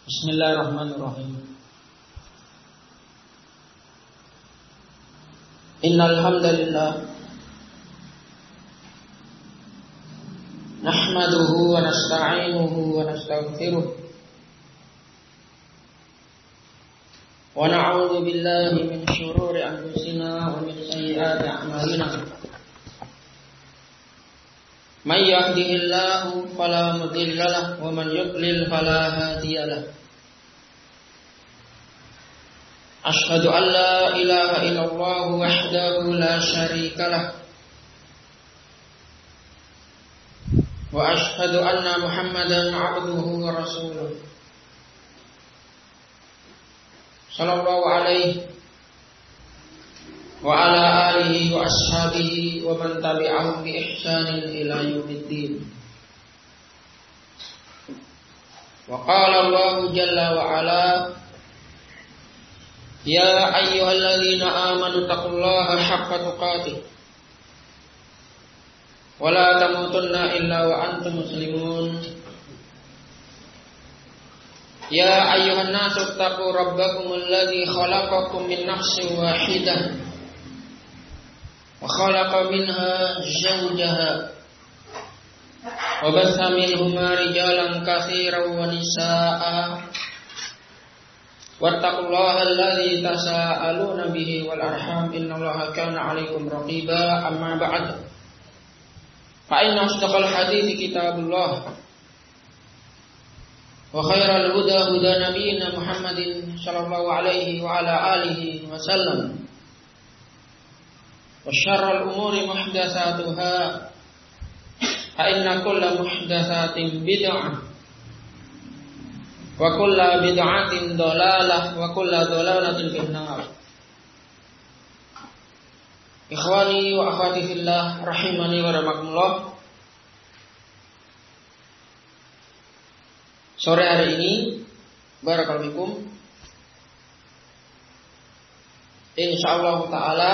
Bismillahirrahmanirrahim. Innal hamdalillah nahmaduhu wa nasta'inuhu wa nastaghfiruh wa na'udzu billahi min shururi anfusina wa min sayyiati a'malina. Man yahdihillahu fala mudilla lahu wa man yudlil fala hadiya lahu. Ashhadu an la ilaha illallah wahdahu la syarika lah wa ashhadu anna Muhammadan 'abduhu wa rasuluh sallallahu alaihi wa ala alihi wa ashabihi wa man tabi'ahum bi ihsanin ila yaumiddin. Wa qala Allah jalla wa ala ya ayyuhalladzina amanu taqullaha haqqa tuqatih wa la tamutunna illa wa antum muslimun. Ya ayyuhan nasu taqu rabbakumul ladzi khalaqakum min nafsin wahidah wa khalaqa minha zawjaha wa batha minhuma rijalan katsiran wa nisaa'a wattaqullaha alladzi tasaaluna bihi wal arham innallaha kana 'alaikum raqiba. Amma ba'd, fa inna asdaqal hadithi kitabullah wa khairal huda huda nabiyyina Muhammadin sallallahu alaihi wa ala alihi wa sallam wa syarrul umuri muhdatsatuha fa inna kulla muhdatsatin bid'ah wa kulla bid'atin dhalalah wa kulla dhalalatin finnar. Ikhwani wa akhwati fillah rahimani wa rahmakumullah. Sore hari ini barakallahu fikum, insyaallah taala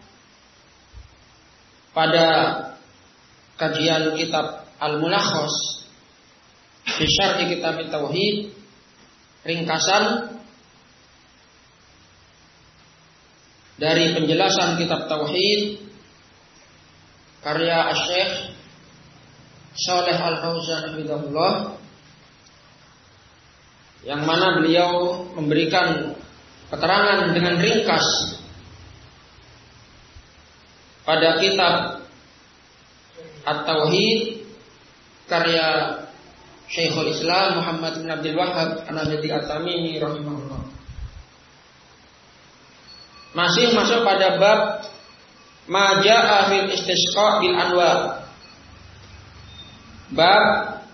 pada kajian kitab Al-Mulakhas fi syarh kitab Tauhid, ringkasan dari penjelasan kitab Tauhid karya Asy-Syaikh Shalih Al-Fauzan hafizahullah, yang mana beliau memberikan keterangan dengan ringkas pada kitab At-Tauhid karya Syekhul Islam Muhammad bin Abdul Wahhab An-Najdi At-Tamimi rahimahullah. Masih masuk pada bab ma jaa'a fil istisqa bil anwa. Bab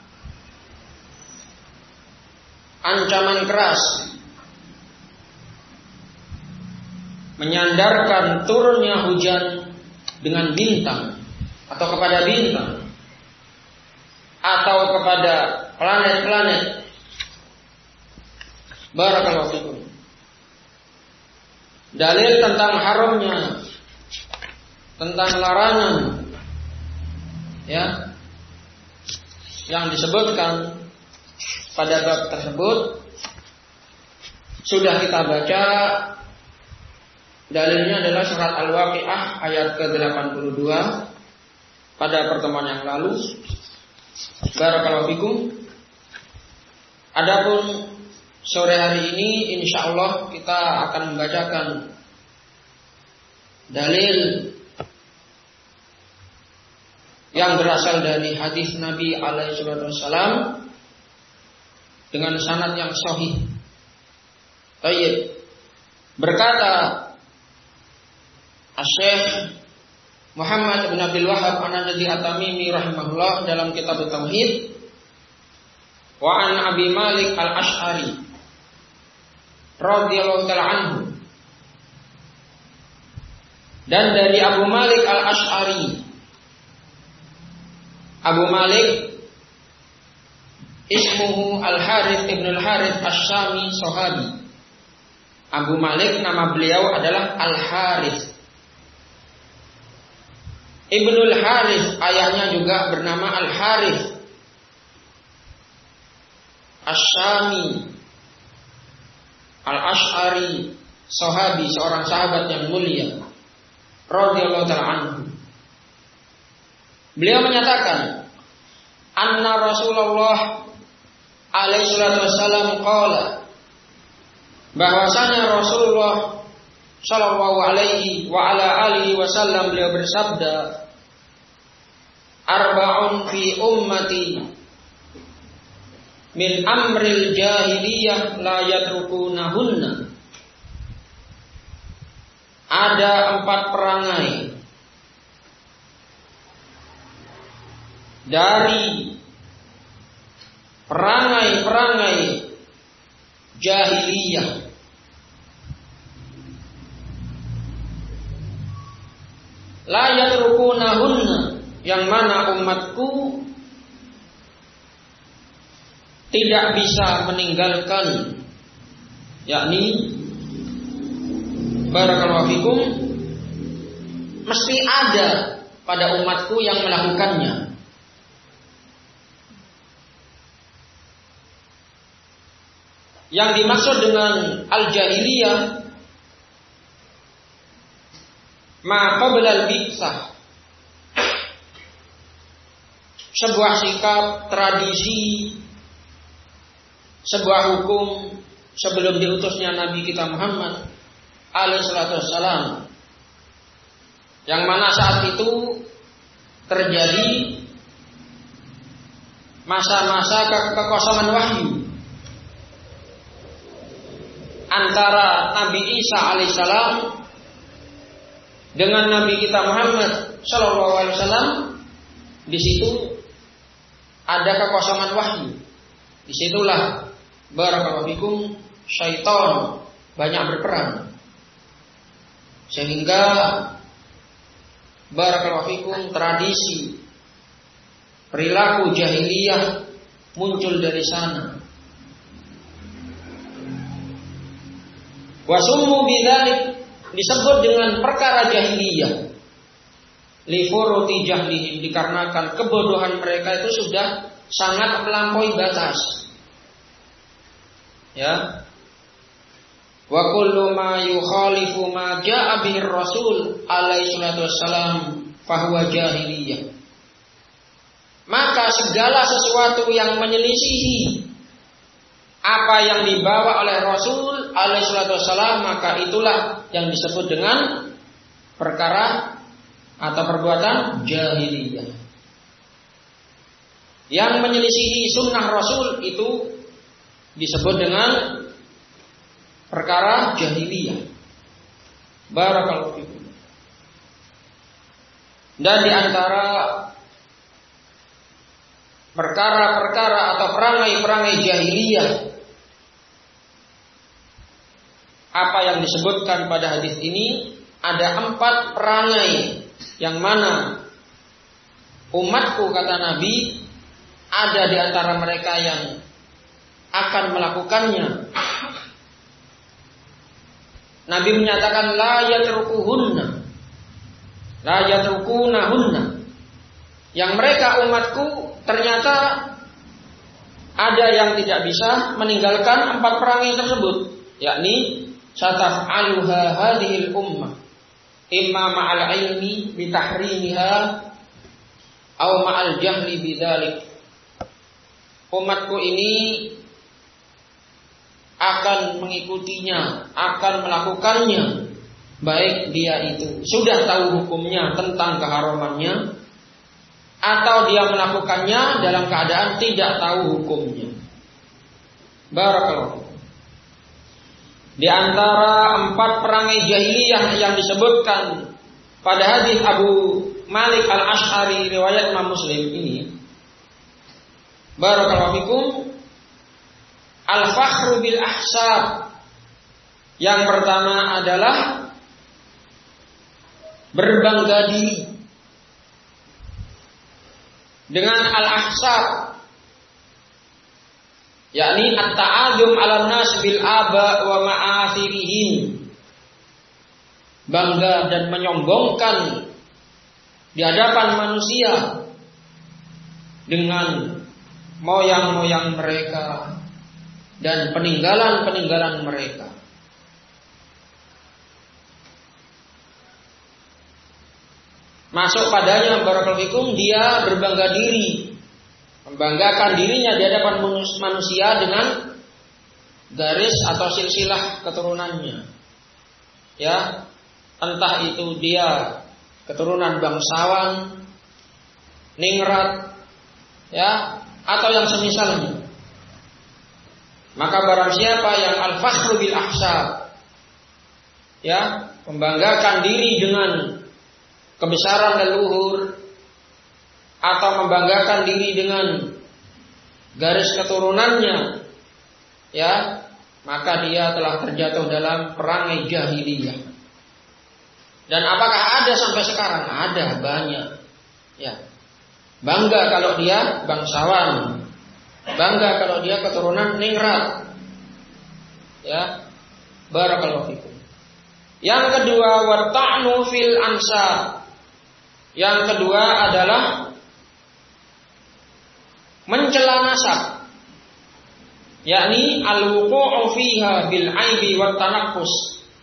ancaman keras menyandarkan turunnya hujan dengan bintang atau kepada bintang atau kepada planet-planet. Barakallahu fikum. Dalil tentang haramnya, tentang larangan, ya, yang disebutkan pada bab tersebut sudah kita baca. Dalilnya adalah surat Al-Waqiah ayat ke-82 pada pertemuan yang lalu. Barakallahu fikum. Adapun sore hari ini insyaallah kita akan membacakan dalil yang berasal dari hadis Nabi alaihi wasallam dengan sanad yang sahih. Baik. Berkata Asy-Syaikh Muhammad bin Abdul Wahhab An-Najdi At-Tamimi rahimahullah dalam kitab Tauhid, wa an Abi Malik Al-Asy'ari radhiyallahu ta'ala anhu, dan dari Abu Malik Al-Asy'ari. Abu Malik ismuhu Al-Harith ibn Al-Harith Asy-Syami Sahabi. Abu Malik nama beliau adalah Al-Harith Ibnul Harith, ayahnya juga bernama Al-Harith Asy-Syami Al-Asy'ari, sahabi, seorang sahabat yang mulia, radhiyallahu ta'ala anhu. Beliau menyatakan, anna Rasulullah alaihi salatu wassalam qala, bahwasanya Rasulullah sallallahu alaihi wa ala alihi wasallam beliau bersabda, arba'un fi ummati min amril jahiliyah la yatrukunahunna. Ada 4 perangai dari perangai-perangai jahiliyah la yatrukunahunna, yang mana umatku tidak bisa meninggalkan, yakni barakallahu fikum, mesti ada pada umatku yang melakukannya. Yang dimaksud dengan al-jahiliyah ma qabla al-bi'tsah, sebuah sikap, tradisi, sebuah hukum sebelum diutusnya Nabi kita Muhammad alaihi salatu wassalam, yang mana saat itu terjadi masa-masa kekosongan wahyu antara Nabi Isa alaihissalam dengan Nabi kita Muhammad sallallahu alaihi wasallam. Di situ ada kekosongan wahyu. Disitulah barakallahu fikum syaitan banyak berperan, sehingga barakallahu fikum tradisi perilaku jahiliyah muncul dari sana. Wasummu bidzalik, disebut dengan perkara jahiliyah, li furuti jahlihim, dikarenakan kebodohan mereka itu sudah sangat melampaui batas. Ya. Wa kullu ma yukhalifu ma jaa bihi Rasul alaihi salatu wassalam fahuwa jahiliyah. Maka segala sesuatu yang menyelisihi apa yang dibawa oleh Rasul alaihi salatu wassalam, maka itulah yang disebut dengan perkara atau perbuatan jahiliyah. Yang menyelisihi sunnah Rasul itu disebut dengan perkara jahiliyah. Barakallahu fikum. Dan di antara perkara-perkara atau perangai-perangai jahiliyah apa yang disebutkan pada hadis ini, ada 4 perangai yang mana umatku, kata Nabi, ada di antara mereka yang akan melakukannya. Nabi menyatakan la yatrukunahunna, yang mereka umatku ternyata ada yang tidak bisa meninggalkan 4 perangai tersebut, yakni sataf'aluha hadhil ummah imma ma'al ilmi bitahrimiha aw ma'al jahli bidzalik. Umatku ini akan mengikutinya, akan melakukannya, baik dia itu sudah tahu hukumnya tentang keharamannya, atau dia melakukannya dalam keadaan tidak tahu hukumnya. Barakallahu. Di antara 4 perangai jahiliyah yang disebutkan pada hadis Abu Malik Al-Asy'ari riwayat Imam Muslim ini, barakallahu fikum, al-fakhru bil ahsab. Yang pertama adalah berbangga diri dengan al-ahsab, yakni at-ta'adzum 'alan nas bil aba wa ma'athirihim, bangga dan menyombongkan di hadapan manusia dengan moyang-moyang mereka dan peninggalan-peninggalan mereka. masuk padanya barakallahu fikum, dia berbangga diri, membanggakan dirinya di hadapan manusia dengan garis atau silsilah keturunannya. Ya, entah itu dia keturunan bangsawan, ningrat, ya, atau yang semisalnya. Maka barang siapa yang al-fakhru bil ahsab, ya, membanggakan diri dengan kebesaran leluhur, atau membanggakan diri dengan garis keturunannya, ya, maka dia telah terjatuh dalam perangai jahiliyah. Dan apakah ada sampai sekarang? Ada, banyak. Ya. Bangga kalau dia bangsawan, bangga kalau dia keturunan ningrat. Ya. Barakallahu fikum. Yang kedua, wa ta'nu fil ansab. Yang kedua adalah mencela nasab, yakni al-wuqu'u fiha bil aibi wat tanaqqus.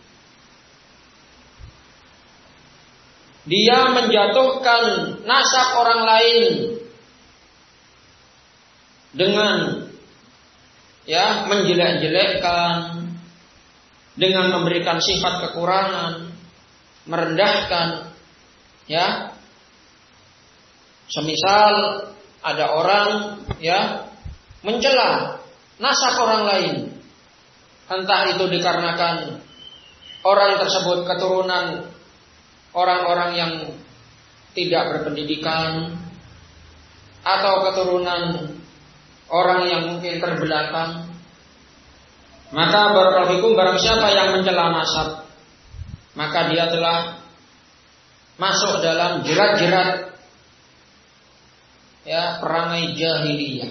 Dia menjatuhkan nasab orang lain dengan, ya, menjelek-jelekkan, dengan memberikan sifat kekurangan, merendahkan, ya. Semisal ada orang, ya, mencela nasab orang lain, entah itu dikarenakan orang tersebut keturunan orang-orang yang tidak berpendidikan, atau keturunan orang yang mungkin terbelakang. Maka barakallahu fikum, barang siapa yang mencela nasab, maka dia telah masuk dalam jerat-jerat, ya, perangai jahiliyah.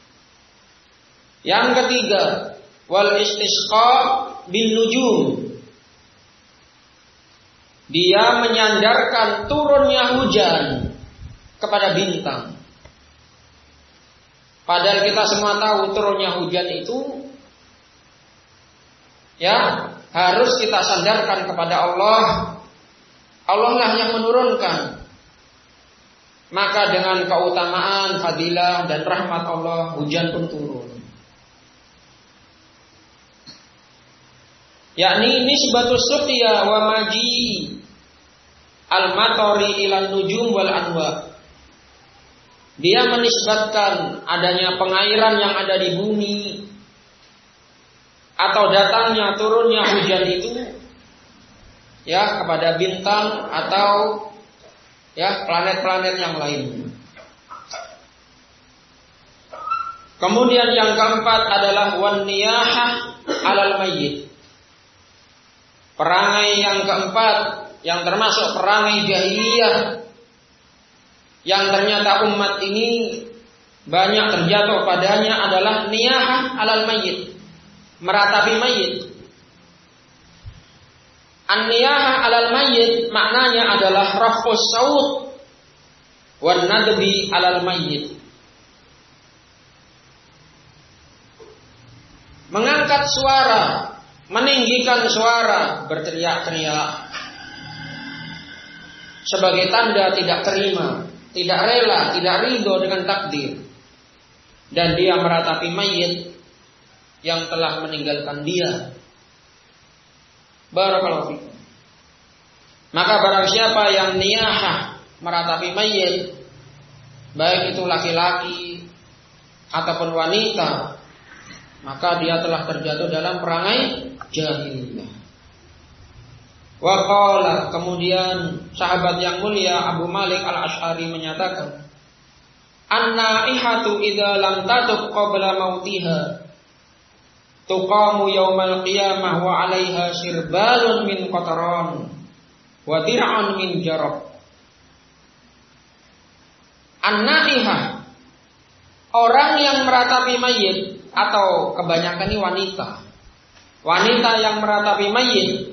Yang ketiga, wal istisqa bin nujum. Dia menyandarkan turunnya hujan kepada bintang. Padahal kita semua tahu turunnya hujan itu, ya, harus kita sandarkan kepada Allah. Allah lah yang menurunkan. Maka dengan keutamaan, fadilah dan rahmat Allah, hujan pun turun. Yakni nisbatus suqya wa maji al-matari ilan nujum wal anwa. Dia menisbatkan adanya pengairan yang ada di bumi, atau datangnya turunnya hujan itu, ya, kepada bintang atau, ya, planet-planet yang lain. Kemudian yang keempat adalah wan niyahah alal mayyit. Perangai yang keempat, yang termasuk perangai jahiliyah, yang ternyata umat ini banyak terjatuh padanya, adalah niyahah alal mayyit, meratapi mayit. An-niyahah alal mayyit maknanya adalah raf'us saut wan nadbi alal mayyit. Mengangkat suara, meninggikan suara, berteriak-teriak sebagai tanda tidak terima, tidak rela, tidak ridho dengan takdir. Dan dia meratapi mayit yang telah meninggalkan dia. Barakallahu fikum. Maka barang siapa yang niyahah, meratapi mayit, baik itu laki-laki ataupun wanita, maka dia telah terjatuh dalam perangai jahiliyah. Wa qala, kemudian sahabat yang mulia Abu Malik Al-Asy'ari menyatakan, an-naihatu idza lam tatub qabla mautiha tuqamu yaumal qiyamah wa 'alaiha sirbalun min qataran wa dir'an min jarab. An-naihah, orang yang meratapi mayit, atau kebanyakan ini wanita yang meratapi mayit,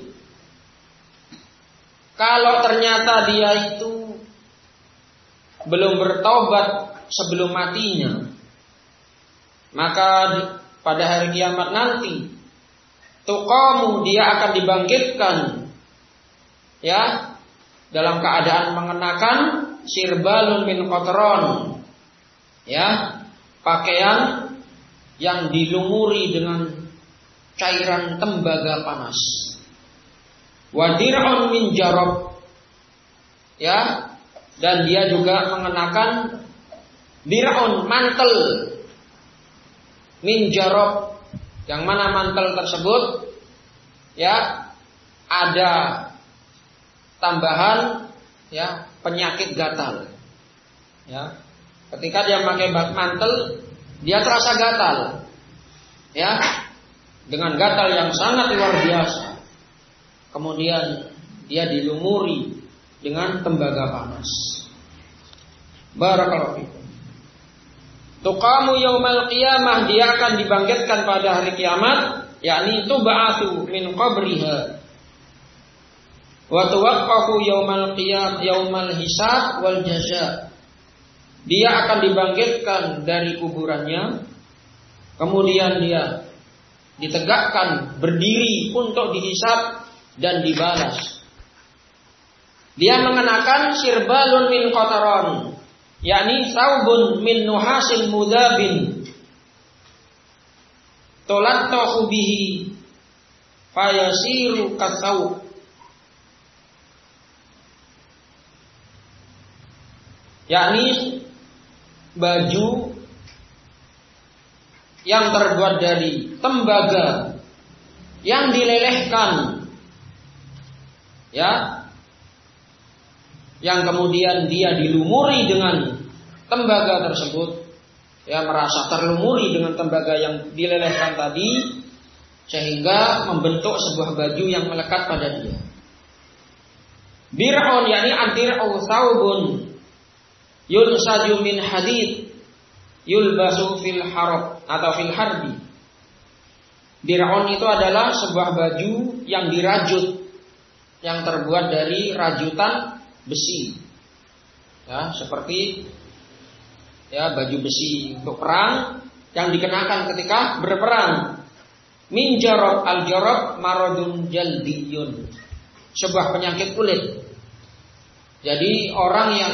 kalau ternyata dia itu belum bertobat sebelum matinya, maka pada hari kiamat nanti tuqamu, dia akan dibangkitkan, ya, dalam keadaan mengenakan sirbalun min qatron, ya, pakaian yang dilumuri dengan cairan tembaga panas. Wa dir'un min jarab, ya, dan dia juga mengenakan dir'un, mantel min jarab, yang mana mantel tersebut, ya, ada tambahan, ya, penyakit gatal, ya. Ketika dia memakai mantel, dia terasa gatal, ya, dengan gatal yang sangat luar biasa. Kemudian dia dilumuri dengan tembaga panas. Barakallahu fikum. Tuqamu yaumal qiyamah, dia akan dibangkitkan pada hari kiamat, yakni tub'atsu min qabriha. Wa tuwaqqafu yaumal qiyam yaumal hisab wal jaza. Dia akan dibangkitkan dari kuburannya, kemudian dia ditegakkan berdiri untuk dihisab dan dibalas. Dia mengenakan sirbalun min qataron, yakni saubun min nuhasin mudabin, tolattahu bihi fayasiru kasaub. Yakni baju yang terbuat dari tembaga yang dilelehkan, ya, yang kemudian dia dilumuri dengan tembaga tersebut, ya, merasa terlumuri dengan tembaga yang dilelehkan tadi, sehingga membentuk sebuah baju yang melekat pada dia. Bir'un, yakni antir'u saubun yunsaju min hadid yulbasu fil harab atau fil harbi. Dir'un itu adalah sebuah baju yang dirajut, yang terbuat dari rajutan besi, ya, seperti, ya, baju besi untuk perang yang dikenakan ketika berperang. Min jarab, al jarab maradun jaldiyun, sebuah penyakit kulit. Jadi orang yang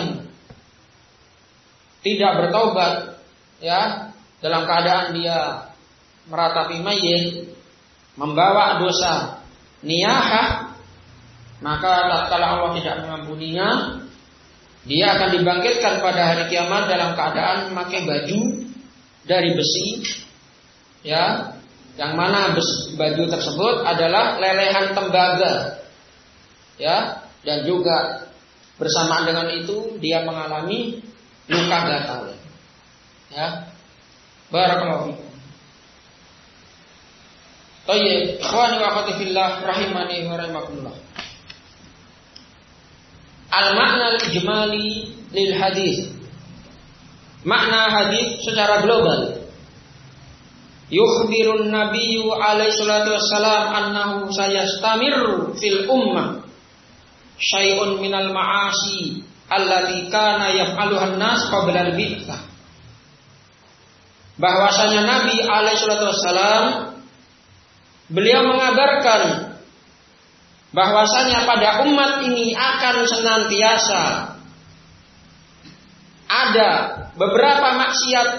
tidak bertaubat, ya, dalam keadaan dia meratapi mayit, membawa dosa niyahah, maka tatkala Allah tidak mengampuninya, dia akan dibangkitkan pada hari kiamat dalam keadaan memakai baju dari besi, ya, yang mana baju tersebut adalah lelehan tembaga, ya, dan juga bersamaan dengan itu dia mengalami luka gatal, ya. Barakallahu fikum. Tayyib, ikhwani wa akhwati fillah rahimani wa rahimakumullah. Al-makna al-ijmali lil hadis. Makna hadis secara global. Yukhbirun nabiyyu alaihi salatu wassalam annahu sayastamirru fil ummah syai'un minal ma'asi allati kana yaf'aluhan nas qabla al-bi'tsah. Bahwasanya Nabi alaihi salatu wassalam, beliau mengabarkan bahwasanya pada umat ini akan senantiasa ada beberapa maksiat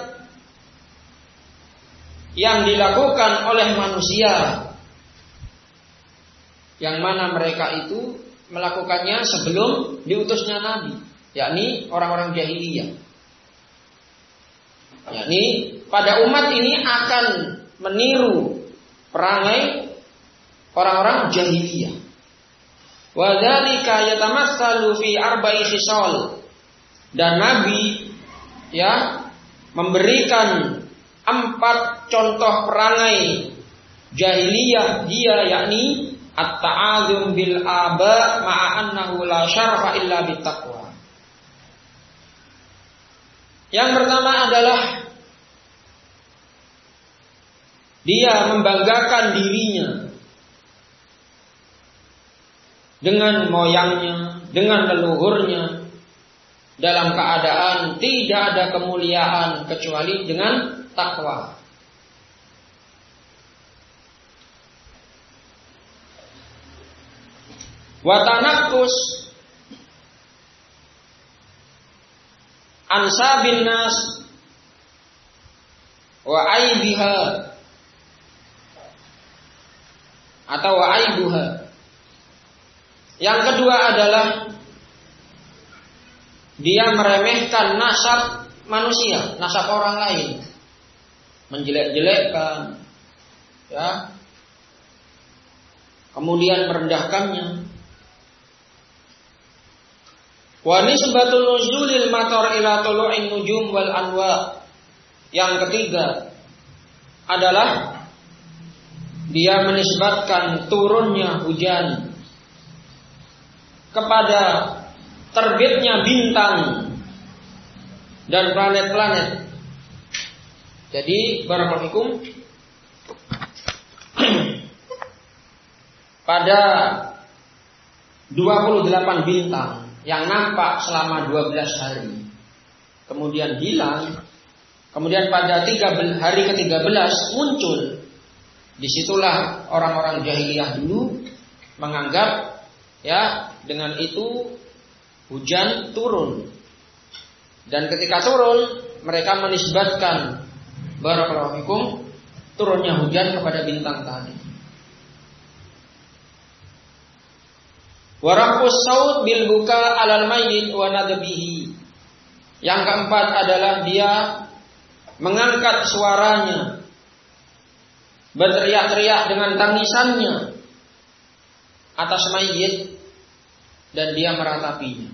yang dilakukan oleh manusia, yang mana mereka itu melakukannya sebelum diutusnya Nabi, yakni orang-orang jahiliyah. Yakni pada umat ini akan meniru perangai orang-orang jahiliyah. Wa dzalika yatamassalu fi arba'i khisal. Dan Nabi, ya, memberikan 4 contoh perangai jahiliyah dia, yakni at-ta'adzum bil aba ma'a annahu la syarfa illa bittaqwa. Yang pertama adalah dia membanggakan dirinya dengan moyangnya, dengan leluhurnya, dalam keadaan tidak ada kemuliaan kecuali dengan takwa. Watanakus ansabin nas wa aibiha atau wa aibuha. Yang kedua adalah dia meremehkan nasab manusia, nasab orang lain, menjelek-jelekkan, ya, kemudian merendahkannya. Wa nisbatul nuzulil matar ila tulu'in nujum wal anwa. Yang ketiga adalah dia menisbatkan turunnya hujan kepada terbitnya bintang dan planet-planet. Jadi barakallahu fikum, pada 28 bintang yang nampak selama 12 hari kemudian hilang, kemudian pada hari ke-13 muncul. Disitulah orang-orang jahiliyah dulu menganggap, ya, dengan itu hujan turun. Dan ketika turun, mereka menisbatkan barakallahu fikum turunnya hujan kepada bintang tadi. Warafus saud bil buka alal mayyit wa nadbihi. Yang keempat adalah dia mengangkat suaranya, berteriak-teriak dengan tangisannya atas mayit dan dia meratapinya.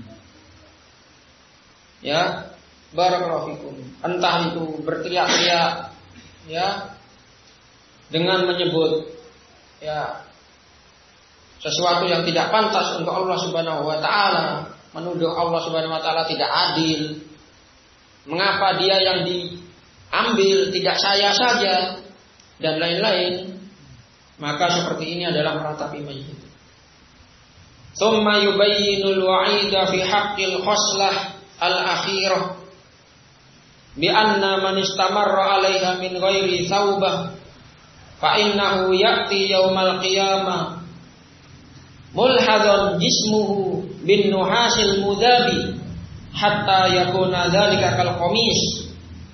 Ya, barakallahu fikum. Entah itu berteriak-teriak, ya, dengan menyebut, ya, sesuatu yang tidak pantas untuk Allah Subhanahu wa taala, menuduh Allah Subhanahu wa taala tidak adil. Mengapa dia yang diambil, tidak saya saja, dan lain-lain. Maka seperti ini adalah meratapi mayit. Tsumma yubayyinul wa'ida fi haqqil khoslah al-akhirah bi anna man istamarra 'alaiha min ghairi tsaubah fa innahu ya'ti yaumal qiyamah mulhadhan jismuhu bin nuhasil mudhabi hatta yakuna dzalika kal qamis.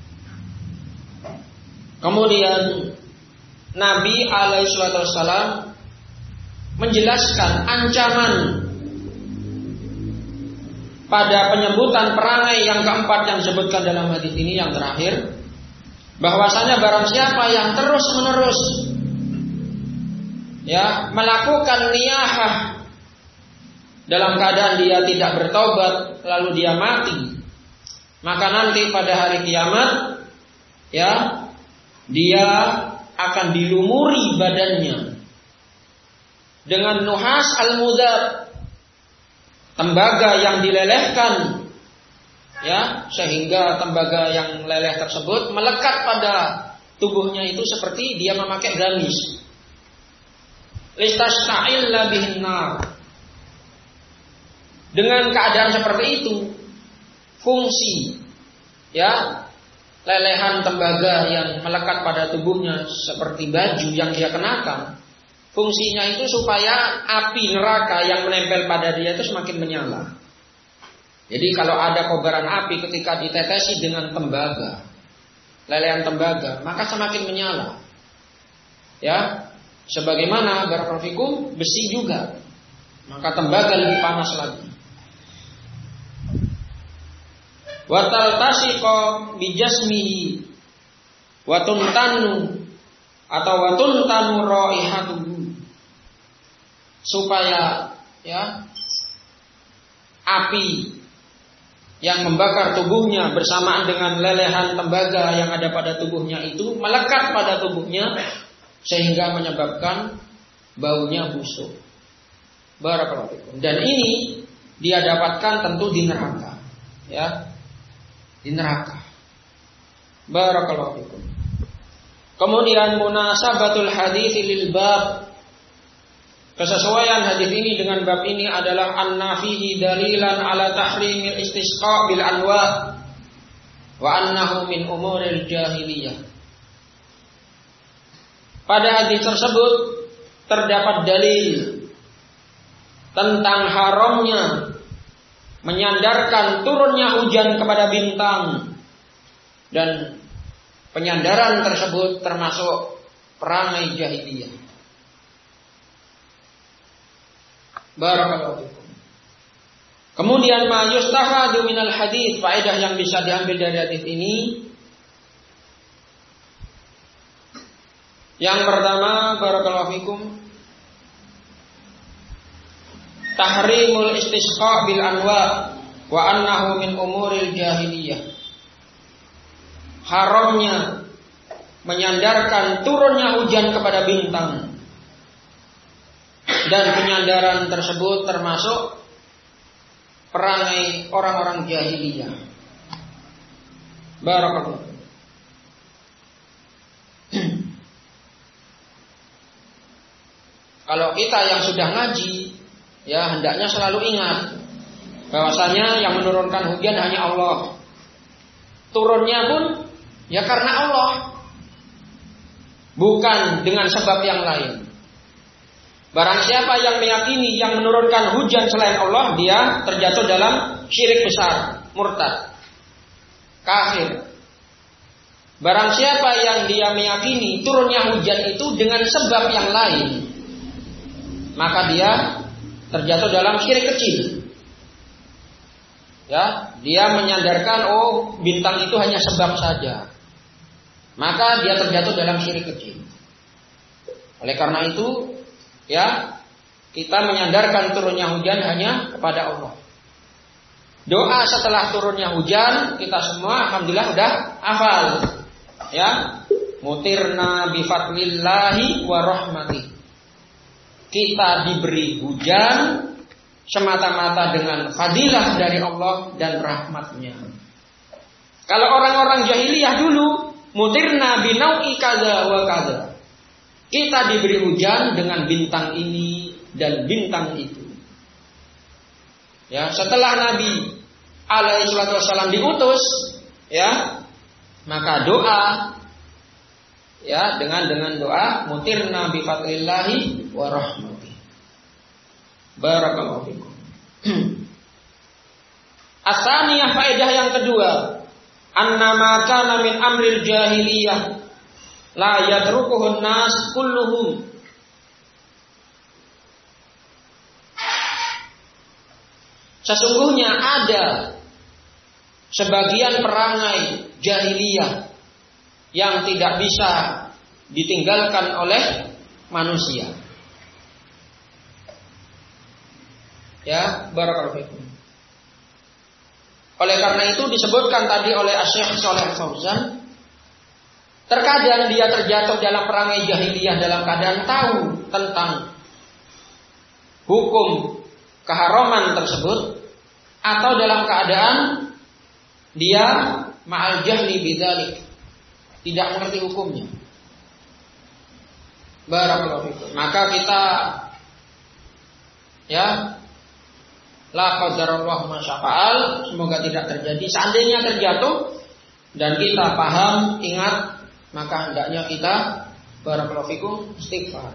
Kemudian Nabi alaihi wasallam menjelaskan ancaman pada penyebutan perangai yang keempat yang disebutkan dalam hadis ini yang terakhir, bahwasanya barang siapa yang terus-menerus, ya, melakukan niyahah dalam keadaan dia tidak bertaubat lalu dia mati, maka nanti pada hari kiamat, ya, dia akan dilumuri badannya dengan nuhas al-mudab, tembaga yang dilelehkan, ya, sehingga tembaga yang leleh tersebut melekat pada tubuhnya itu seperti dia memakai gamis. Listasha'illa bihin nar. Dengan keadaan seperti itu, fungsi, ya, lelehan tembaga yang melekat pada tubuhnya seperti baju yang dia kenakan, fungsinya itu supaya api neraka yang menempel pada dia itu semakin menyala. Jadi kalau ada kobaran api ketika ditetesi dengan tembaga, lelehan tembaga, maka semakin menyala. Ya, sebagaimana barakallahu fikum besi juga, maka tembaga lebih panas lagi. Watal tasiqo bijasmihi watuntanu atau watuntanu raihatuhu, supaya, ya, api yang membakar tubuhnya bersamaan dengan lelehan tembaga yang ada pada tubuhnya itu melekat pada tubuhnya sehingga menyebabkan baunya busuk. Barakallahu fikum. Dan ini dia dapatkan tentu di neraka, ya, di neraka. Barakallahu fikum. Kemudian munasabatul hadits lil bab, kesesuaian hadis ini dengan bab ini adalah anna fihi dalilan ala tahrimil istisqa bil anwa wa annahu min umuril jahiliyah. Pada hadis tersebut terdapat dalil tentang haramnya menyandarkan turunnya hujan kepada bintang, dan penyandaran tersebut termasuk perangai jahiliyah. Barakallahu fikum. Kemudian ma yustafadu minal hadis, faedah yang bisa diambil dari hadis ini. Yang pertama, barakallahu fikum, tahrimul istisqa bil anwa wa annahu min umuril jahiliyah. Haramnya menyandarkan turunnya hujan kepada bintang, dan penyandaran tersebut termasuk perangai orang-orang jahiliyah. Barakallahu. Kalau kita yang sudah ngaji, ya hendaknya selalu ingat bahwasanya yang menurunkan hujan hanya Allah. Turunnya pun ya karena Allah, bukan dengan sebab yang lain. Barang siapa yang meyakini yang menurunkan hujan selain Allah, dia terjatuh dalam syirik besar, murtad, kafir. Barang siapa yang dia meyakini turunnya hujan itu dengan sebab yang lain, maka dia terjatuh dalam syirik kecil. Ya, dia menyandarkan bintang itu hanya sebab saja, maka dia terjatuh dalam syirik kecil. Oleh karena itu, ya, kita menyandarkan turunnya hujan hanya kepada Allah. Doa setelah turunnya hujan kita semua alhamdulillah udah hafal. Ya, mutirna bi fadlillahi wa rahmati. Kita diberi hujan semata-mata dengan fadilah dari Allah dan rahmatnya. Kalau orang-orang jahiliyah dulu, mutirna bi nau'i kaza wa kaza. Kita diberi hujan dengan bintang ini dan bintang itu. Ya, setelah Nabi alaihi wasallam diutus, ya, maka doa, ya, dengan doa mutirna bi fadlillahi wa rahmati. Barakallahu fikum. Asaniyah, faedah yang kedua, annama kana min amril jahiliyah la yatrukuhun nas kulluhum. Sesungguhnya ada sebagian perangai jahiliyah yang tidak bisa ditinggalkan oleh manusia. Ya, barakallahu fikum. Oleh karena itu disebutkan tadi oleh Asy-Syaikh Shalih Fauzan, terkadang dia terjatuh dalam perangai jahiliyah dalam keadaan tahu tentang hukum keharaman tersebut, atau dalam keadaan dia ma'al jahli bidzalik, tidak mengerti hukumnya. Barakallahu fikum. Maka kita, ya, la qadarullah ma syafa'al, semoga tidak terjadi. Seandainya terjatuh dan kita paham, ingat, maka hendaknya kita, barakallahu fikum, istighfar.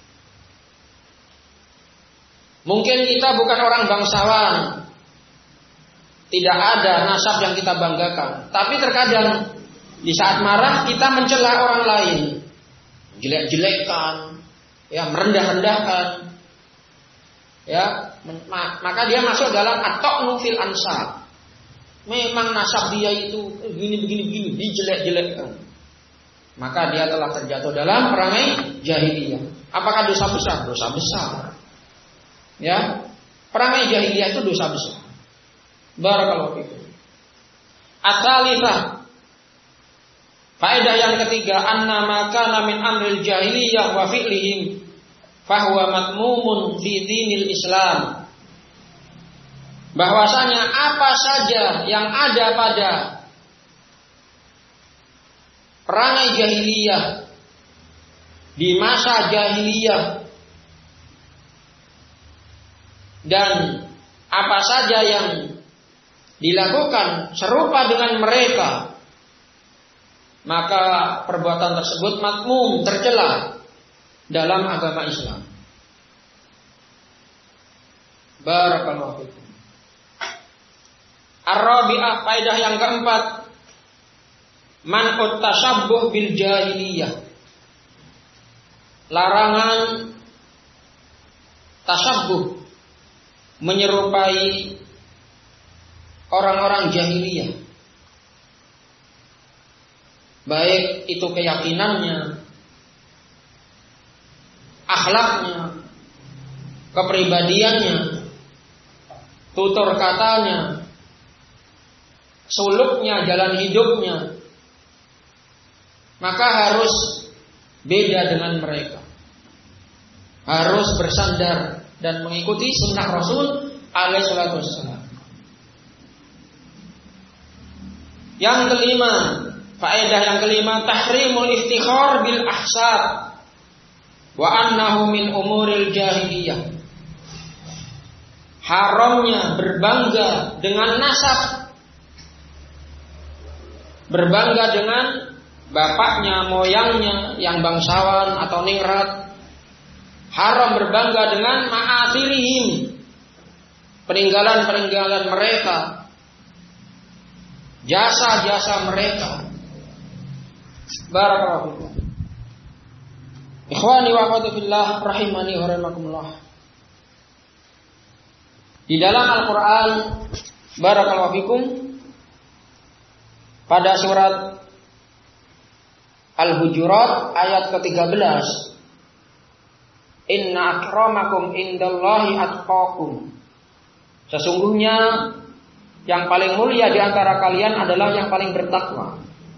Mungkin kita bukan orang bangsawan, tidak ada nasab yang kita banggakan, tapi terkadang di saat marah kita mencela orang lain, jelek-jelekkan, ya, merendah-rendahkan, ya, maka dia masuk dalam at-ta'nu fil ansab. Memang nasab dia itu begini, dijelek-jelekkan. Maka dia telah terjatuh dalam perangai jahiliyah. Apakah dosa besar? Dosa besar. Ya, perangai jahiliyah itu dosa besar. Barakallahu fikum. At-tsalitsah, faedah yang ketiga, anna ma kana min amril jahiliyah wa fi'lihim fahuwa matmumun fi dinil Islam. Bahwasanya apa saja yang ada pada perangai jahiliyah di masa jahiliyah dan apa saja yang dilakukan serupa dengan mereka, maka perbuatan tersebut matmum, tercela dalam agama Islam. Barakallahu fikum. Ar-rabi'ah, faedah yang keempat, man'ut tashabbuh bil jahiliyah. Larangan tashabbuh, menyerupai orang-orang jahiliyah. Baik itu keyakinannya, akhlaknya, kepribadiannya, tutur katanya, suluknya, jalan hidupnya, maka harus beda dengan mereka. Harus bersandar dan mengikuti sunnah Rasul alaihi salatu wassalam. Yang kelima, faedah yang kelima, tahrimul iftikhar bil ahsab wa annahu min umuril jahiliyah. Haramnya berbangga dengan nasab, berbangga dengan bapaknya, moyangnya yang bangsawan atau ningrat. Haram berbangga dengan ma'athirihim, peninggalan-peninggalan mereka, jasa-jasa mereka. Barakallahu fikum. Ikhwani wa akhwati fillah rahimani wa rahimakumullah. Di dalam Al-Qur'an, barakallahu fikum, pada surat Al-Hujurat ayat ke-13, inna akramakum indallahi atqakum. Sesungguhnya yang paling mulia di antara kalian adalah yang paling bertakwa.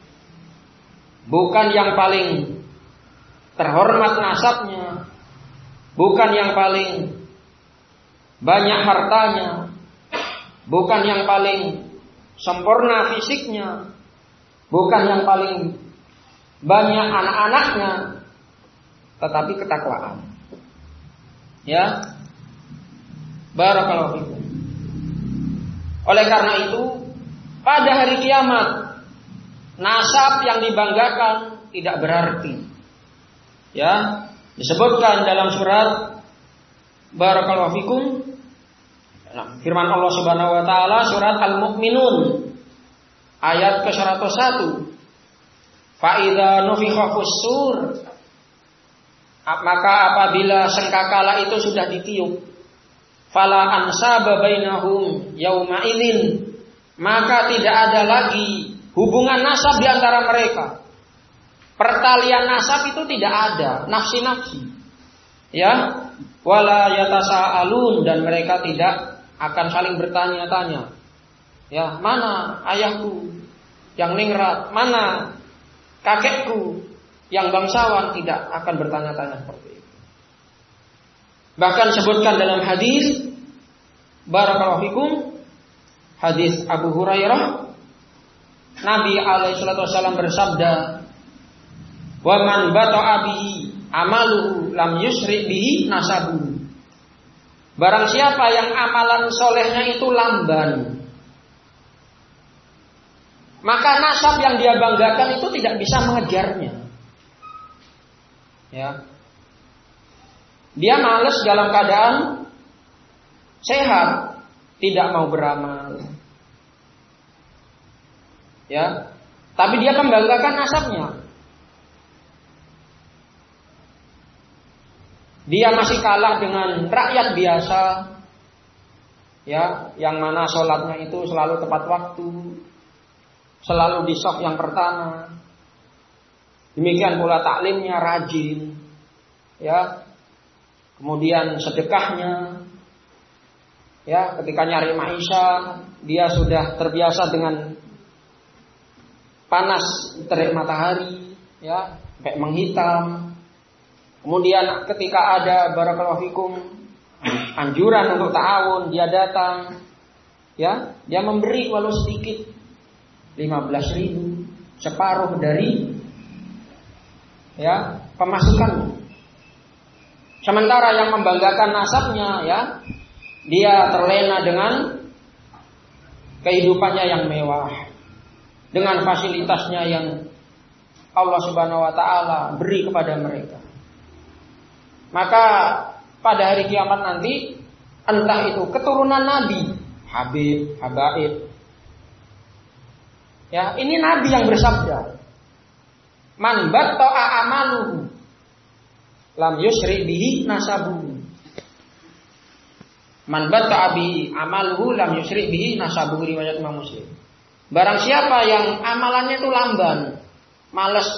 Bukan yang paling terhormat nasabnya, bukan yang paling banyak hartanya, bukan yang paling sempurna fisiknya, bukan yang paling banyak anak-anaknya, tetapi ketakwaan. Ya, barakallahu fikum. Oleh karena itu, pada hari kiamat, nasab yang dibanggakan tidak berarti. Ya, disebutkan dalam surat barakallahu fikum, firman Allah Subhanahu wa taala surat Al-Mu'minun ayat ke-101. Fa idza nufikha fis-sur, maka apabila sangkakala itu sudah ditiup, fala ansaba bainahum yauma idzin, maka tidak ada lagi hubungan nasab di antara mereka. Pertalian nasab itu tidak ada, nafsi-nafsi. Ya, wala yatasaalun, dan mereka tidak akan saling bertanya-tanya. Ya, mana ayahku yang ningrat, mana kakekku yang bangsawan, tidak akan bertanya-tanya seperti itu. Bahkan sebutkan dalam hadis barakallahu fikum, hadis Abu Hurairah, Nabi alaihi salatu wasallam bersabda, "Wa man bata'a bihi amaluhu lam yusri bihi nasabuhu." Barang siapa yang amalan solehnya itu lamban, maka nasab yang dia banggakan itu tidak bisa mengejarnya. Ya, dia malas dalam keadaan sehat, tidak mau beramal. Ya, tapi dia membanggakan nasabnya. Dia masih kalah dengan rakyat biasa, ya, yang mana sholatnya itu selalu tepat waktu, selalu di saf yang pertama. Demikian pula taklimnya rajin, ya. Kemudian sedekahnya, ya, ketika nyari maisha, dia sudah terbiasa dengan panas terik matahari, ya, kayak menghitam. Kemudian ketika ada barakallahu fikum anjuran untuk ta'awun, dia datang, ya, dia memberi walau sedikit, 15.000, separuh dari, ya, pemasukannya. Sementara yang membanggakan nasabnya, ya, dia terlena dengan kehidupannya yang mewah, dengan fasilitasnya yang Allah Subhanahu wa taala beri kepada mereka. Maka pada hari kiamat nanti, entah itu keturunan Nabi, Habib, Habaib, Ya, ini Nabi yang bersabda. Man batta'a amaluhu lam yusri bihi nasabuhu. Man batta'a bihi amaluhu lam yusri bihi nasabuhu, riwayat Imam Muslim. Barang siapa yang amalannya itu lamban, malas,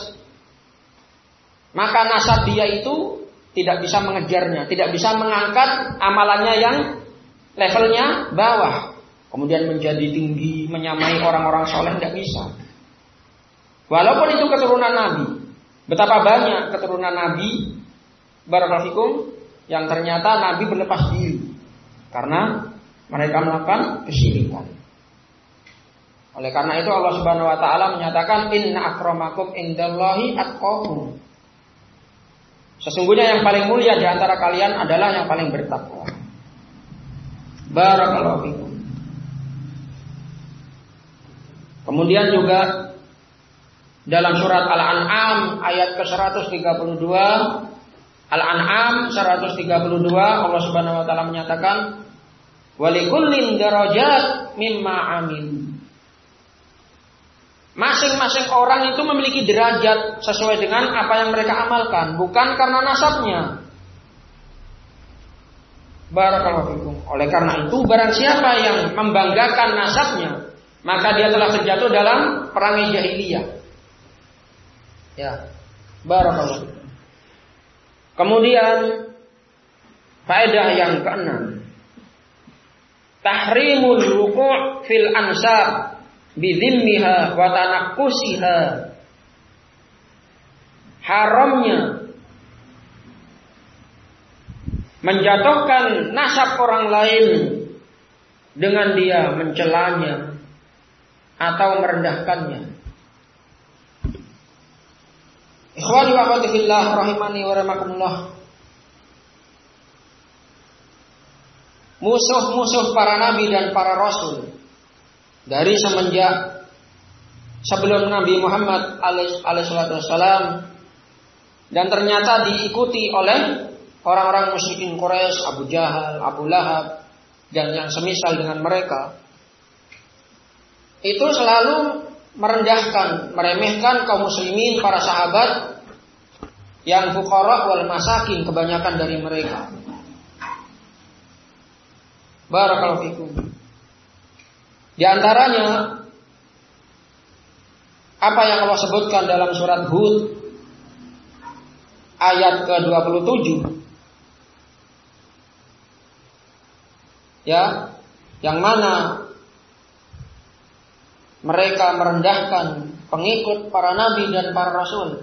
maka nasab dia itu tidak bisa mengejarnya, tidak bisa mengangkat amalannya yang levelnya bawah, kemudian menjadi tinggi, menyamai orang-orang soleh, tidak bisa. Walaupun itu keturunan Nabi. Betapa banyak keturunan Nabi, barakallahu fikum, yang ternyata Nabi berlepas diri karena mereka melakukan kesyirikan. Oleh karena itu Allah Subhanahu wa taala menyatakan inna akramakum indallahi atqakum. Sesungguhnya yang paling mulia di antara kalian adalah yang paling bertakwa. Barakallahu fikum. Kemudian juga dalam surat Al-An'am ayat ke-132, Al-An'am 132, Allah Subhanahu wa taala menyatakan walikullin darajat mimma amil. Masing-masing orang itu memiliki derajat sesuai dengan apa yang mereka amalkan, bukan karena nasabnya. Barakallahu fikum. Oleh karena itu barang siapa yang membanggakan nasabnya, maka dia telah terjatuh dalam perangai jahiliyah. Ya, barakallahu. Kemudian faedah yang keenam, tahrimul wuqu' fil ansab bidzimmiha wa tanaqqusiha. Haramnya menjatuhkan nasab orang lain dengan dia mencelanya atau merendahkannya. Ikhwani wa akhwati fillah rahimani wa rahimakumullah. Musuh-musuh para nabi dan para rasul dari semenjak sebelum Nabi Muhammad alaihi wassalam dan ternyata diikuti oleh orang-orang musyrikin Quraisy, Abu Jahal, Abu Lahab dan yang semisal dengan mereka, itu selalu merendahkan, meremehkan kaum muslimin, para sahabat yang fuqara wal masakin, kebanyakan dari mereka. Barakallahu fikum. Di antaranya apa yang Allah sebutkan dalam surat Hud ayat ke-27. Ya, yang mana mereka merendahkan pengikut para nabi dan para rasul,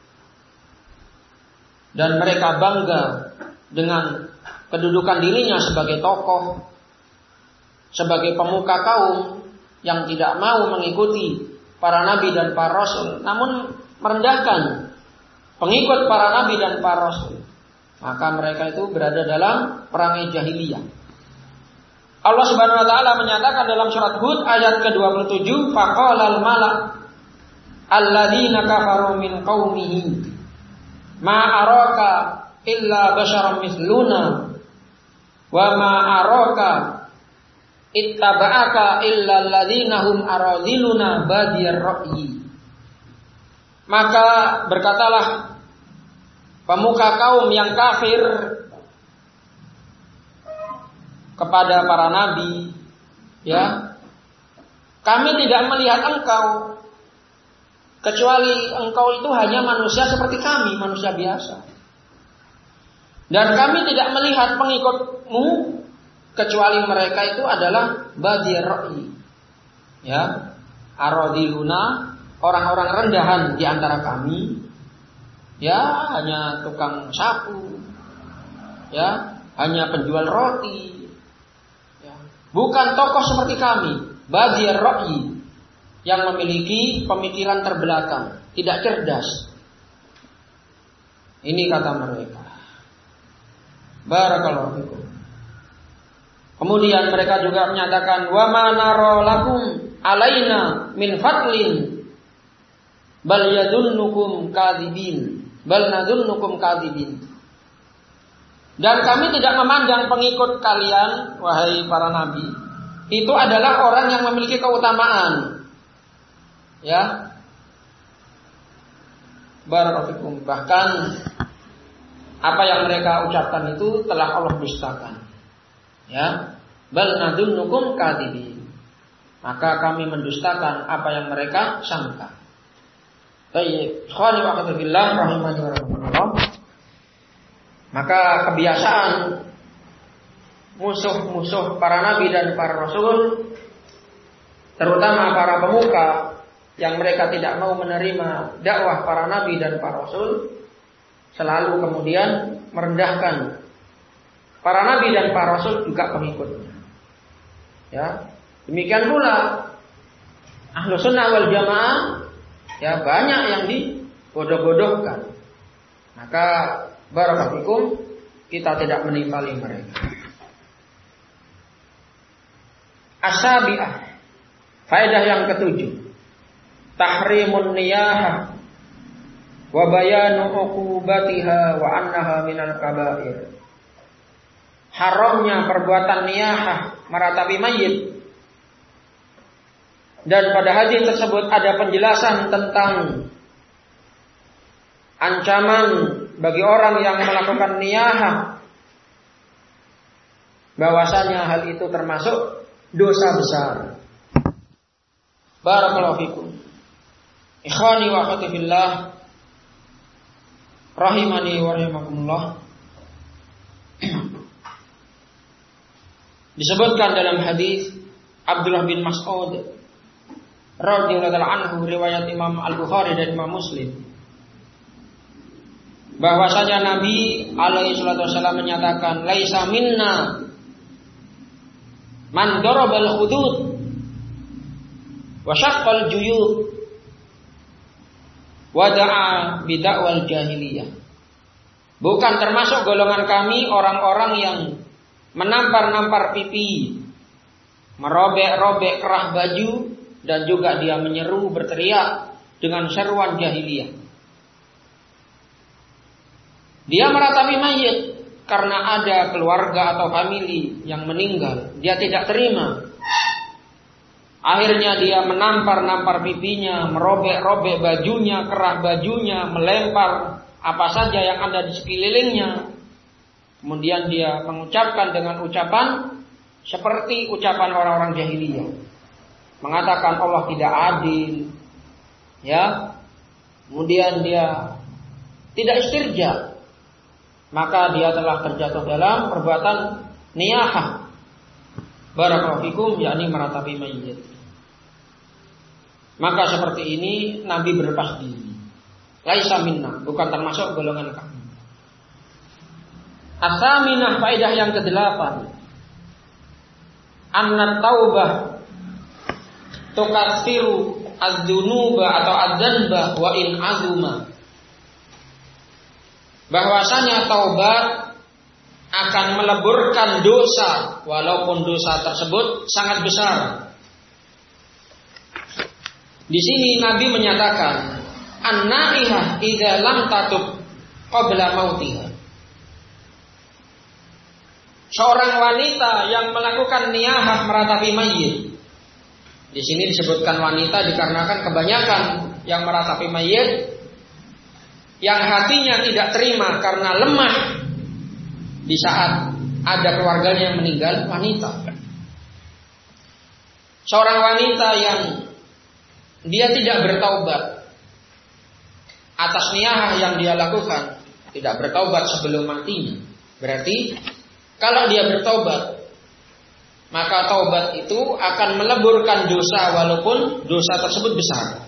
dan mereka bangga dengan kedudukan dirinya sebagai tokoh, sebagai pemuka kaum yang tidak mau mengikuti para nabi dan para rasul, namun merendahkan pengikut para nabi dan para rasul, maka mereka itu berada dalam perangai jahiliyah. Allah Subhanahu wa taala menyatakan dalam surat Hud ayat ke-27, faqalal malak alladzina kafaru min qaumihi ma araka illa basyaram mithluna wa ma araka ittaba'aka illa alladzina hum aradiluna badiyar ra'yi. Maka berkatalah pemuka kaum yang kafir kepada para nabi, ya, kami tidak melihat engkau kecuali engkau itu hanya manusia seperti kami, manusia biasa. Dan kami tidak melihat pengikutmu kecuali mereka itu adalah badiyar ra'yi, ya, aradiluna, orang-orang rendahan di antara kami, ya, hanya tukang sapu, ya, hanya penjual roti. Bukan tokoh seperti kami, badiyar ra'yi, yang memiliki pemikiran terbelakang, tidak cerdas. Ini kata mereka. Barakallahu fikum. Kemudian mereka juga menyatakan wa ma nara lakum alaina min fadlin bal yadunnukum kadzibin, bal nadunnukum kadzibin. Dan kami tidak memandang pengikut kalian, wahai para nabi, itu adalah orang yang memiliki keutamaan. Ya. Barakallahu. Bahkan apa yang mereka ucapkan itu telah Allah dustakan. Ya. Bal nadunnukum kadhibin. Maka kami mendustakan apa yang mereka sangka. Baik, ikhwani wa akhwati fillah rahimani wa rahimakumullah. Maka kebiasaan musuh-musuh para nabi dan para rasul, terutama para pemuka yang mereka tidak mau menerima dakwah para nabi dan para rasul, selalu kemudian merendahkan para nabi dan para rasul juga pengikutnya. Ya, demikian pula ahlu sunnah wal jamaah, ya banyak yang dibodoh-bodohkan. Maka barakallahu kita tidak menimpali mereka. As-sabi'ah, faedah yang ketujuh, tahrimun niyahah wa bayanu uqubatiha wa annaha minal kabair. Haramnya perbuatan niyahah, meratapi mayit. Dan pada hadis tersebut ada penjelasan tentang ancaman bagi orang yang melakukan niyahah, bahwasanya hal itu termasuk dosa besar. Barakallahu fikum. Ikhwani wa akhwati fillah rahimani wa rahimakumullah. Disebutkan dalam hadis Abdullah bin Mas'ud radhiyallahu anhu, riwayat Imam Al-Bukhari dan Imam Muslim, bahwasanya Nabi alaihi salatu wasallam menyatakan, laisa minna man darabal hudud wa syaqqal juyub wa da'a bid'awal jahiliyah. Bukan termasuk golongan kami orang-orang yang menampar-nampar pipi, merobek-robek kerah baju, dan juga dia menyeru berteriak dengan seruan jahiliyah. Dia meratapi mayit karena ada keluarga atau famili yang meninggal, dia tidak terima. Akhirnya dia menampar-nampar pipinya, merobek-robek bajunya, kerah bajunya, melempar apa saja yang ada di sekelilingnya. Kemudian dia mengucapkan dengan ucapan seperti ucapan orang-orang jahiliyah, mengatakan Allah tidak adil, ya. Kemudian dia tidak istirja, maka dia telah terjatuh dalam perbuatan niyahah. Barakallahu fikum, yakni meratapi mayit. Maka seperti ini Nabi berlepas diri. Laisa minna, bukan termasuk golongan kami. As-saminah, faedah yang ke-8. Anna taubah tukatsiru az-dzunuba atau az-dzanba wa in azuma. Bahwasanya taubat akan meleburkan dosa walaupun dosa tersebut sangat besar. Di sini Nabi menyatakan, an-naihah idza lam tatub qabla mautiha. Seorang wanita yang melakukan niyahah meratapi mayit. Di sini disebutkan wanita dikarenakan kebanyakan yang meratapi mayit yang hatinya tidak terima karena lemah di saat ada keluarganya yang meninggal, wanita. Seorang wanita yang dia tidak bertaubat atas niyahah yang dia lakukan, tidak bertaubat sebelum matinya. Berarti kalau dia bertaubat, maka taubat itu akan meleburkan dosa walaupun dosa tersebut besar.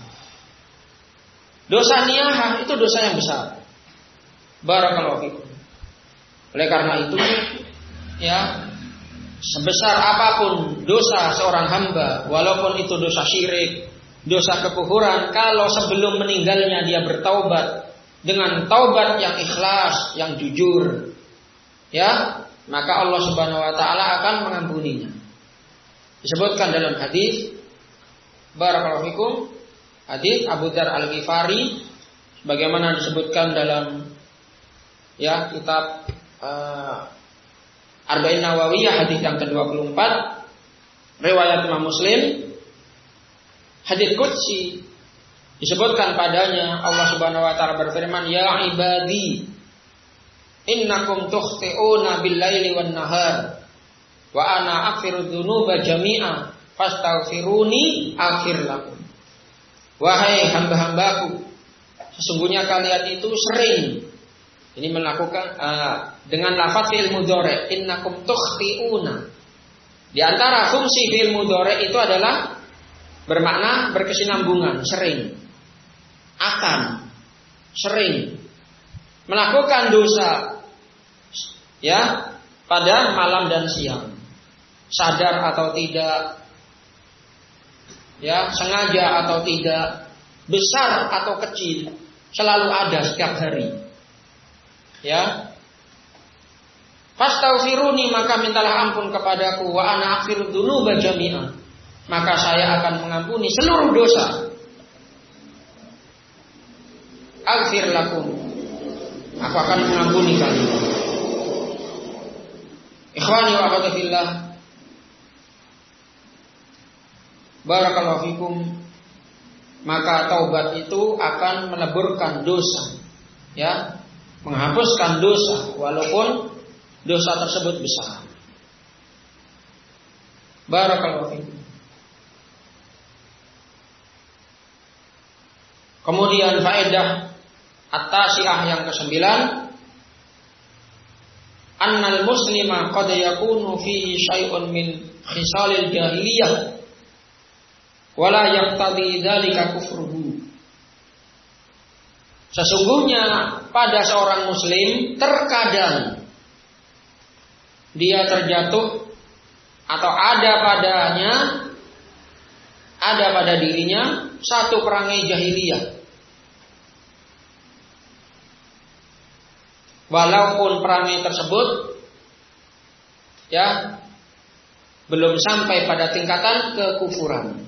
Dosa niyahah itu dosa yang besar. Barakallahu fikum. Oleh karena itu, ya, sebesar apapun dosa seorang hamba, walaupun itu dosa syirik, dosa kekufuran, kalau sebelum meninggalnya dia bertaubat dengan taubat yang ikhlas, yang jujur, ya, maka Allah Subhanahu wa taala akan mengampuninya. Disebutkan dalam hadis, barakallahu fikum, hadis Abu Dzar Al-Ghifari, sebagaimana disebutkan dalam ya kitab Arba'in Nawawiyah hadis yang ke-24, riwayat Imam Muslim, hadis qudsi disebutkan padanya Allah Subhanahu wa taala berfirman, "Ya ibadi, innakum tukhti'una bil-laili wan-nahar wa ana aghfiru dzunuba jami'a fastaghfiruni aghfir lakum." Wahai hamba-hambaku, sesungguhnya kalian itu sering ini melakukan dengan lafaz fi'il mudhari, innakum tukhti'una. Di antara fungsi fi'il mudhari itu adalah bermakna berkesinambungan, sering, akan, sering melakukan dosa, ya, pada malam dan siang, sadar atau tidak, ya, sengaja atau tidak, besar atau kecil, selalu ada setiap hari. Ya. Fastaghfiruni, maka mintalah ampun kepadaku, wa ana aghfiru dzunuba jami'a, maka saya akan mengampuni seluruh dosa. Aghfir lakum, aku akan mengampuni kalian. Ikhwani wa akhwati fillah, barakallahu fikum. Maka taubat itu akan meleburkan dosa, ya, menghapuskan dosa walaupun dosa tersebut besar. Barakallahu fikum. Kemudian faedah at-tasi'ah yang ke-9, annal muslima qad yakunu fihi syai'un min khisalil jahiliyah wala yaqtadi dzalika kufruhu. Sesungguhnya pada seorang muslim terkadang dia terjatuh atau ada pada dirinya satu perangai jahiliyah. Walaupun perangai tersebut, ya, belum sampai pada tingkatan kekufuran.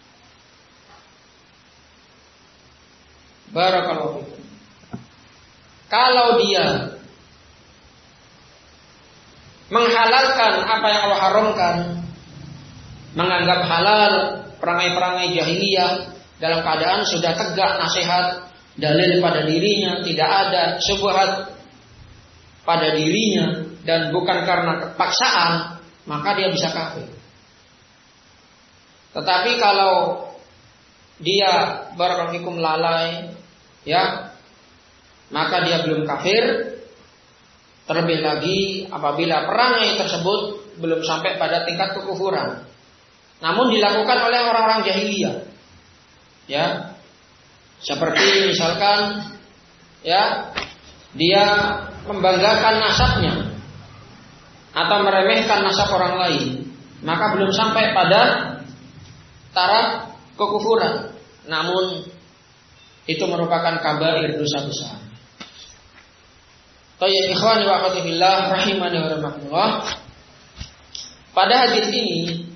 Barakallahu fikum. Kalau dia menghalalkan apa yang Allah haramkan, menganggap halal perangai-perangai jahiliyah dalam keadaan sudah tegak nasihat, dalil pada dirinya, tidak ada syubhat pada dirinya dan bukan karena kepaksaan, maka dia bisa kafir. Tetapi kalau dia barakallahu fikum lalai, ya, maka dia belum kafir. Terlebih lagi apabila perangai tersebut belum sampai pada tingkat kekufuran, namun dilakukan oleh orang-orang jahiliyah, ya, seperti misalkan, ya, dia membanggakan nasabnya atau meremehkan nasab orang lain, maka belum sampai pada taraf kekufuran, namun itu merupakan kabair, dosa besar. Tayyib, ikhwani wa akhwati fillah rahimani wa rahimakumullah. Pada hadis ini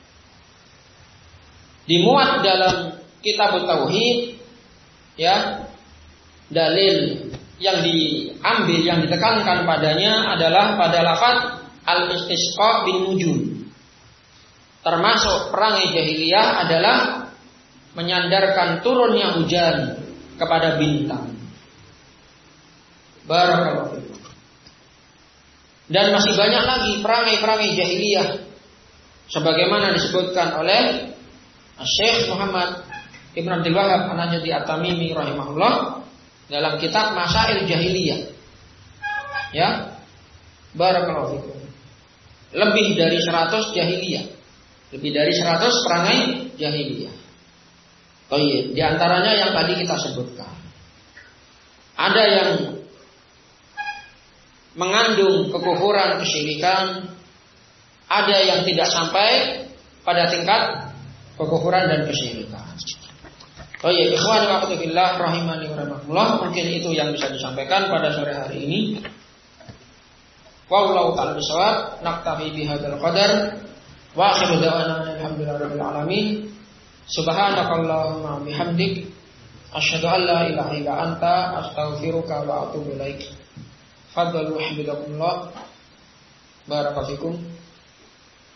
dimuat dalam kitab tauhid, ya, dalil yang diambil, yang ditekankan padanya adalah pada lafaz al-istisqa bin nujum. Termasuk perangai jahiliyah adalah menyandarkan turunnya hujan kepada bintang. Barakallahu fikum. Dan masih banyak lagi perangai-perangai jahiliyah sebagaimana disebutkan oleh Syekh Muhammad Ibn Abdul Wahhab An-Najdi At-Tamimi rahimahullah dalam kitab Masail Jahiliyah. Ya. Barakallahu fikum. Lebih dari 100 jahiliyah. Lebih dari 100 perangai jahiliyah. Di antaranya yang tadi kita sebutkan. Ada yang mengandung kekufuran, kesyirikan, ada yang tidak sampai pada tingkat kekufuran dan kesyirikan. Ikhwan wa akhwati fillah rahimani wa rahimakumullah, mungkin itu yang bisa disampaikan pada sore hari ini. Wallahu ta'ala bishawab, naktafi bihadzal qadar wa akhiru da'wana alhamdulillahirabbil alamin. Subhanakallahumma bihamdik asyhadu an la ilaha illa anta astaghfiruka wa atubu ilaik. Fadlu habibakumullah. Barakallahu fikum.